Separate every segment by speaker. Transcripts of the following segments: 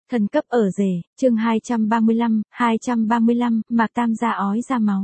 Speaker 1: Thần cấp ở rể, chương 235, Mạc Tam gia ói ra máu.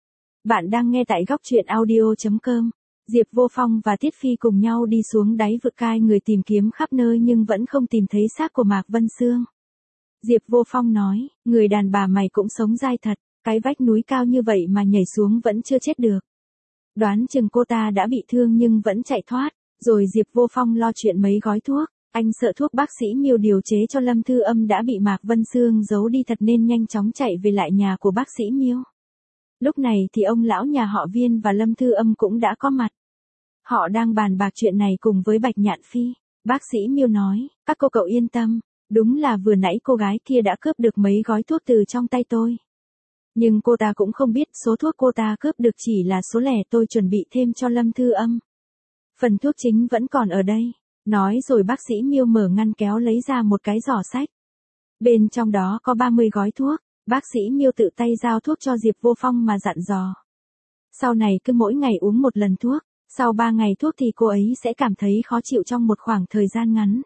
Speaker 1: Bạn đang nghe tại góc truyện audio.com. Diệp Vô Phong và Tiết Phi cùng nhau đi xuống đáy vực cai người tìm kiếm khắp nơi nhưng vẫn không tìm thấy xác của Mạc Vân Sương. Diệp Vô Phong nói, người đàn bà mày cũng sống dai thật, cái vách núi cao như vậy mà nhảy xuống vẫn chưa chết được. Đoán chừng cô ta đã bị thương nhưng vẫn chạy thoát, rồi Diệp Vô Phong lo chuyện mấy gói thuốc. Anh sợ thuốc bác sĩ Miêu điều chế cho Lâm Thư Âm đã bị Mạc Vân Sương giấu đi thật nên nhanh chóng chạy về lại nhà của bác sĩ Miêu. Lúc này thì ông lão nhà họ Viên và Lâm Thư Âm cũng đã có mặt. Họ đang bàn bạc chuyện này cùng với Bạch Nhạn Phi. Bác sĩ Miêu nói, các cô cậu yên tâm, đúng là vừa nãy cô gái kia đã cướp được mấy gói thuốc từ trong tay tôi. Nhưng cô ta cũng không biết số thuốc cô ta cướp được chỉ là số lẻ tôi chuẩn bị thêm cho Lâm Thư Âm. Phần thuốc chính vẫn còn ở đây. Nói rồi bác sĩ Miêu mở ngăn kéo lấy ra một cái giỏ sách. Bên trong đó có 30 gói thuốc, bác sĩ Miêu tự tay giao thuốc cho Diệp Vô Phong mà dặn dò. Sau này cứ mỗi ngày uống một lần thuốc, sau 3 ngày thuốc thì cô ấy sẽ cảm thấy khó chịu trong một khoảng thời gian ngắn.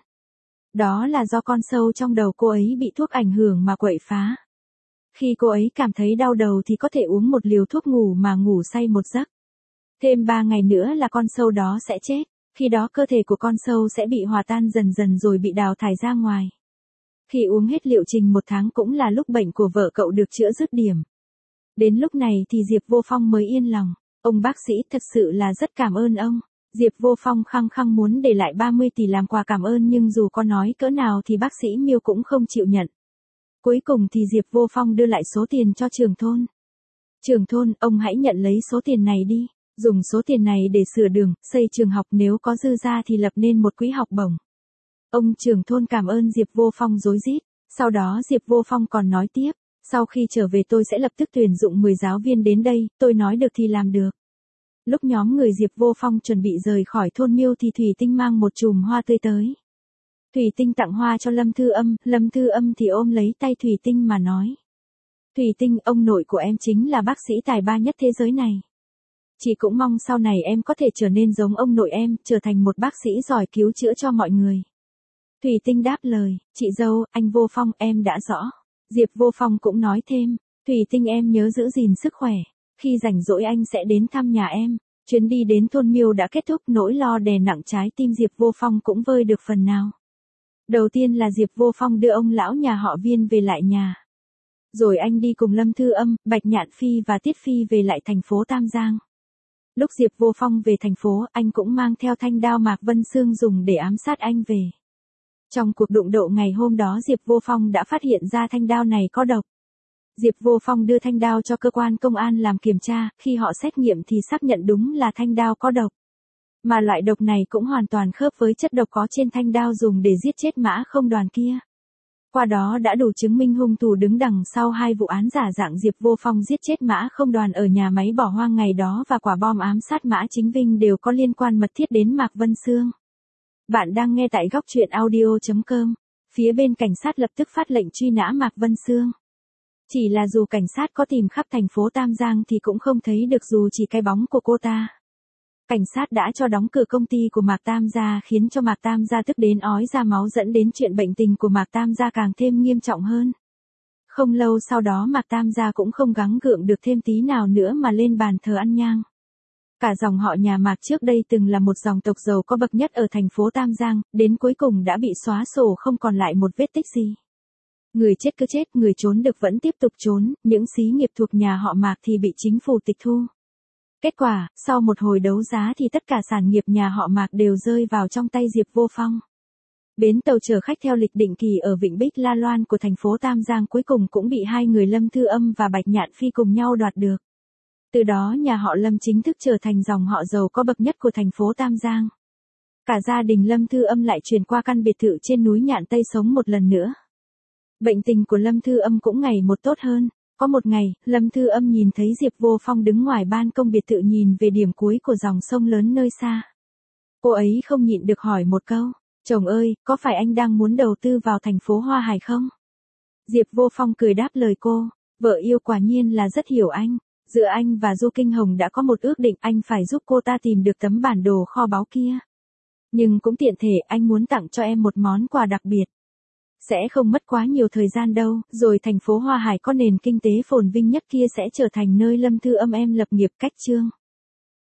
Speaker 1: Đó là do con sâu trong đầu cô ấy bị thuốc ảnh hưởng mà quậy phá. Khi cô ấy cảm thấy đau đầu thì có thể uống một liều thuốc ngủ mà ngủ say một giấc. Thêm 3 ngày nữa là con sâu đó sẽ chết. Khi đó cơ thể của con sâu sẽ bị hòa tan dần dần rồi bị đào thải ra ngoài. Khi uống hết liệu trình 1 tháng cũng là lúc bệnh của vợ cậu được chữa dứt điểm. Đến lúc này thì Diệp Vô Phong mới yên lòng. Ông bác sĩ thật sự là rất cảm ơn ông. Diệp Vô Phong khăng khăng muốn để lại 30 tỷ làm quà cảm ơn nhưng dù có nói cỡ nào thì bác sĩ Miêu cũng không chịu nhận. Cuối cùng thì Diệp Vô Phong đưa lại số tiền cho trưởng thôn. Trưởng thôn, ông hãy nhận lấy số tiền này đi. Dùng số tiền này để sửa đường, xây trường học nếu có dư ra thì lập nên một quỹ học bổng. Ông trưởng thôn cảm ơn Diệp Vô Phong rối rít. Sau đó Diệp Vô Phong còn nói tiếp, sau khi trở về tôi sẽ lập tức tuyển dụng 10 giáo viên đến đây, tôi nói được thì làm được. Lúc nhóm người Diệp Vô Phong chuẩn bị rời khỏi thôn Miêu thì Thủy Tinh mang một chùm hoa tươi tới. Thủy Tinh tặng hoa cho Lâm Thư Âm thì ôm lấy tay Thủy Tinh mà nói. Thủy Tinh, ông nội của em chính là bác sĩ tài ba nhất thế giới này. Chị cũng mong sau này em có thể trở nên giống ông nội em, trở thành một bác sĩ giỏi cứu chữa cho mọi người. Thủy Tinh đáp lời, chị dâu, anh Vô Phong, em đã rõ. Diệp Vô Phong cũng nói thêm, Thủy Tinh em nhớ giữ gìn sức khỏe, khi rảnh rỗi anh sẽ đến thăm nhà em. Chuyến đi đến thôn Miêu đã kết thúc, nỗi lo đè nặng trái tim Diệp Vô Phong cũng vơi được phần nào. Đầu tiên là Diệp Vô Phong đưa ông lão nhà họ Viên về lại nhà. Rồi anh đi cùng Lâm Thư Âm, Bạch Nhạn Phi và Tiết Phi về lại thành phố Tam Giang. Lúc Diệp Vô Phong về thành phố, anh cũng mang theo thanh đao Mạc Vân Sương dùng để ám sát anh về. Trong cuộc đụng độ ngày hôm đó Diệp Vô Phong đã phát hiện ra thanh đao này có độc. Diệp Vô Phong đưa thanh đao cho cơ quan công an làm kiểm tra, khi họ xét nghiệm thì xác nhận đúng là thanh đao có độc. Mà loại độc này cũng hoàn toàn khớp với chất độc có trên thanh đao dùng để giết chết Mã Không Đoàn kia. Qua đó đã đủ chứng minh hung thủ đứng đằng sau 2 vụ án giả dạng Diệp Vô Phong giết chết Mã Không Đoàn ở nhà máy bỏ hoang ngày đó và quả bom ám sát Mã Chính Vinh đều có liên quan mật thiết đến Mạc Vân Sương. Bạn đang nghe tại góc truyện audio.com. Phía bên cảnh sát lập tức phát lệnh truy nã Mạc Vân Sương. Chỉ là dù cảnh sát có tìm khắp thành phố Tam Giang thì cũng không thấy được dù chỉ cái bóng của cô ta. Cảnh sát đã cho đóng cửa công ty của Mạc Tam gia khiến cho Mạc Tam gia tức đến ói ra máu dẫn đến chuyện bệnh tình của Mạc Tam gia càng thêm nghiêm trọng hơn. Không lâu sau đó Mạc Tam gia cũng không gắng gượng được thêm tí nào nữa mà lên bàn thờ ăn nhang. Cả dòng họ nhà Mạc trước đây từng là một dòng tộc giàu có bậc nhất ở thành phố Tam Giang, đến cuối cùng đã bị xóa sổ không còn lại một vết tích gì. Người chết cứ chết, người trốn được vẫn tiếp tục trốn, những xí nghiệp thuộc nhà họ Mạc thì bị chính phủ tịch thu. Kết quả, sau một hồi đấu giá thì tất cả sản nghiệp nhà họ Mạc đều rơi vào trong tay Diệp Vô Phong. Bến tàu chở khách theo lịch định kỳ ở Vịnh Bích La Loan của thành phố Tam Giang cuối cùng cũng bị 2 người Lâm Thư Âm và Bạch Nhạn Phi cùng nhau đoạt được. Từ đó nhà họ Lâm chính thức trở thành dòng họ giàu có bậc nhất của thành phố Tam Giang. Cả gia đình Lâm Thư Âm lại chuyển qua căn biệt thự trên núi Nhạn Tây sống một lần nữa. Bệnh tình của Lâm Thư Âm cũng ngày một tốt hơn. Có một ngày, Lâm Thư Âm nhìn thấy Diệp Vô Phong đứng ngoài ban công biệt thự nhìn về điểm cuối của dòng sông lớn nơi xa. Cô ấy không nhịn được hỏi một câu, chồng ơi, có phải anh đang muốn đầu tư vào thành phố Hoa Hải không? Diệp Vô Phong cười đáp lời cô, vợ yêu quả nhiên là rất hiểu anh. Giữa anh và Du Kinh Hồng đã có một ước định anh phải giúp cô ta tìm được tấm bản đồ kho báu kia. Nhưng cũng tiện thể anh muốn tặng cho em một món quà đặc biệt. Sẽ không mất quá nhiều thời gian đâu, rồi thành phố Hoa Hải có nền kinh tế phồn vinh nhất kia sẽ trở thành nơi Lâm Thư Âm em lập nghiệp cách chương.